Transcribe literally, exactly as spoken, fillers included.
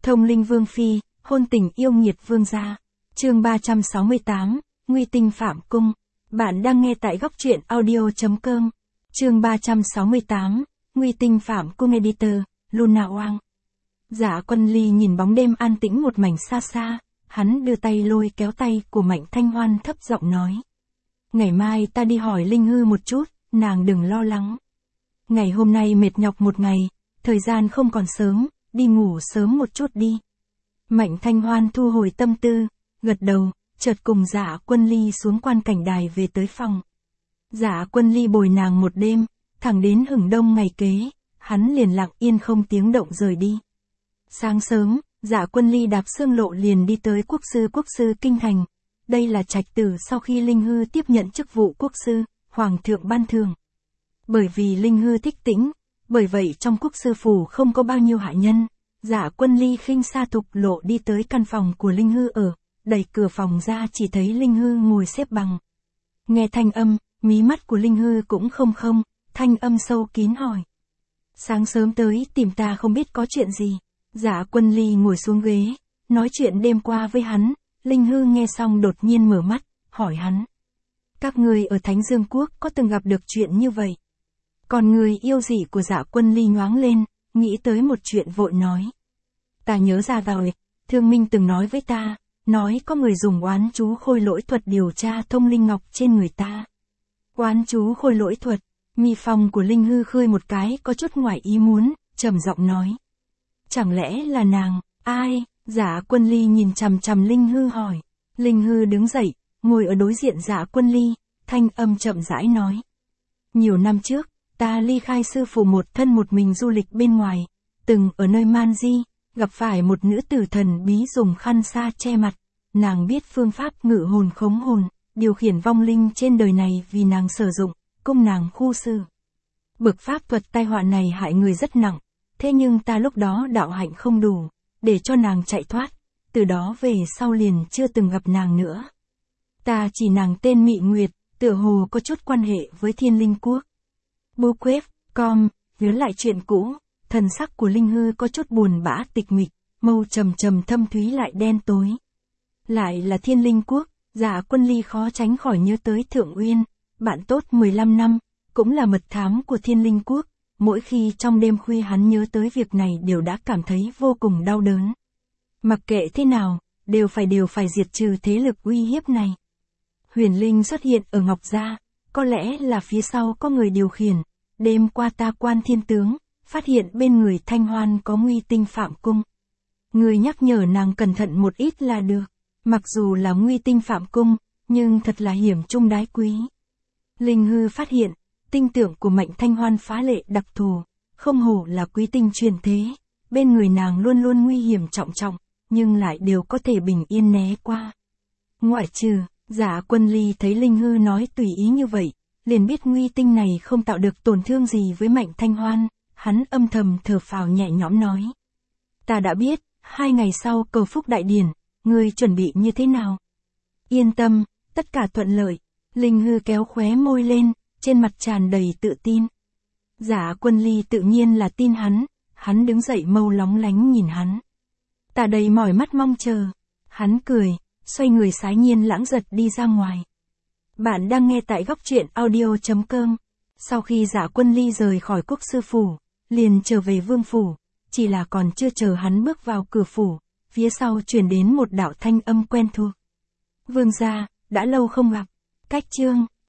Thông linh vương phi, hôn tình yêu nghiệt vương gia. Chương ba trăm sáu mươi tám, Nguy tinh phạm cung. Bạn đang nghe tại góc truyện audio chấm com. Chương ba trăm sáu mươi tám, Nguy tinh phạm cung. Editor, Luna Oang. Dạ Quân Ly nhìn bóng đêm an tĩnh một mảnh xa xa, hắn đưa tay lôi kéo tay của Mạnh Thanh Hoan thấp giọng nói. Ngày mai ta đi hỏi Linh Hư một chút, nàng đừng lo lắng. Ngày hôm nay mệt nhọc một ngày, thời gian không còn sớm, đi ngủ sớm một chút đi. Mạnh Thanh Hoan thu hồi tâm tư, gật đầu, chợt cùng Dạ Quân Ly xuống quan cảnh đài về tới phòng. Dạ Quân Ly bồi nàng một đêm, thẳng đến hửng đông ngày kế, hắn liền lặng yên không tiếng động rời đi. Sáng sớm, Dạ Quân Ly đạp xương lộ liền đi tới quốc sư quốc sư kinh thành. Đây là trạch tử sau khi Linh Hư tiếp nhận chức vụ quốc sư, hoàng thượng ban thưởng. Bởi vì Linh Hư thích tĩnh, bởi vậy trong quốc sư phủ không có bao nhiêu hạ nhân. Dạ Quân Ly khinh xa thục lộ đi tới căn phòng của Linh Hư ở, đẩy cửa phòng ra chỉ thấy Linh Hư ngồi xếp bằng. Nghe thanh âm, mí mắt của Linh Hư cũng không không, thanh âm sâu kín hỏi. Sáng sớm tới tìm ta không biết có chuyện gì. Dạ Quân Ly ngồi xuống ghế, nói chuyện đêm qua với hắn. Linh Hư nghe xong đột nhiên mở mắt, hỏi hắn. Các người ở Thánh Dương Quốc có từng gặp được chuyện như vậy? Còn người yêu dị của Dạ Quân Ly nhoáng lên, nghĩ tới một chuyện vội nói. Ta nhớ ra rồi, Thương Minh từng nói với ta, nói có người dùng oán chú khôi lỗi thuật điều tra thông linh ngọc trên người ta. Oán chú khôi lỗi thuật, mi phong của Linh Hư khơi một cái có chút ngoài ý muốn, trầm giọng nói. Chẳng lẽ là nàng, ai? Dạ Quân Ly nhìn chằm chằm Linh Hư hỏi. Linh Hư đứng dậy, ngồi ở đối diện Dạ Quân Ly, thanh âm chậm rãi nói. Nhiều năm trước, ta ly khai sư phủ một thân một mình du lịch bên ngoài, từng ở nơi Man Di, gặp phải một nữ tử thần bí dùng khăn sa che mặt, nàng biết phương pháp ngự hồn khống hồn, điều khiển vong linh trên đời này vì nàng sử dụng, cung nàng khu xử. Bực pháp thuật tai họa này hại người rất nặng, thế nhưng ta lúc đó đạo hạnh không đủ, để cho nàng chạy thoát, từ đó về sau liền chưa từng gặp nàng nữa. Ta chỉ nàng tên Mị Nguyệt, tựa hồ có chút quan hệ với Thiên Linh Quốc. Book web, com, nhớ lại chuyện cũ, thần sắc của Linh Hư có chút buồn bã tịch mịch, mâu trầm trầm thâm thúy lại đen tối. Lại là Thiên Linh Quốc, Dạ Quân Ly khó tránh khỏi nhớ tới Thượng Uyên, bạn tốt mười lăm năm, cũng là mật thám của Thiên Linh Quốc. Mỗi khi trong đêm khuya hắn nhớ tới việc này đều đã cảm thấy vô cùng đau đớn. Mặc kệ thế nào, đều phải đều phải diệt trừ thế lực uy hiếp này. Huyền Linh xuất hiện ở Ngọc Gia, có lẽ là phía sau có người điều khiển. Đêm qua ta quan thiên tướng, phát hiện bên người Thanh Hoan có Nguy tinh phạm cung. Người nhắc nhở nàng cẩn thận một ít là được. Mặc dù là Nguy tinh phạm cung, nhưng thật là hiểm trung đái quý. Linh Hư phát hiện, tinh tưởng của Mạnh Thanh Hoan phá lệ đặc thù, không hổ là quý tinh truyền thế, bên người nàng luôn luôn nguy hiểm trọng trọng, nhưng lại đều có thể bình yên né qua. Ngoại trừ, Dạ Quân Ly thấy Linh Hư nói tùy ý như vậy, liền biết nguy tinh này không tạo được tổn thương gì với Mạnh Thanh Hoan, hắn âm thầm thở phào nhẹ nhõm nói. Ta đã biết, hai ngày sau cầu phúc đại điển, ngươi chuẩn bị như thế nào? Yên tâm, tất cả thuận lợi. Linh Hư kéo khóe môi lên, trên mặt tràn đầy tự tin. Dạ Quân Ly tự nhiên là tin hắn, hắn đứng dậy mâu lóng lánh nhìn hắn. Ta đầy mỏi mắt mong chờ. Hắn cười, xoay người sái nhiên lãng giật đi ra ngoài. Bạn đang nghe tại góc truyện audio chấm com. Sau khi Dạ Quân Ly rời khỏi quốc sư phủ, liền trở về vương phủ, chỉ là còn chưa chờ hắn bước vào cửa phủ, phía sau truyền đến một đạo thanh âm quen thuộc. Vương gia, đã lâu không gặp. Cách chương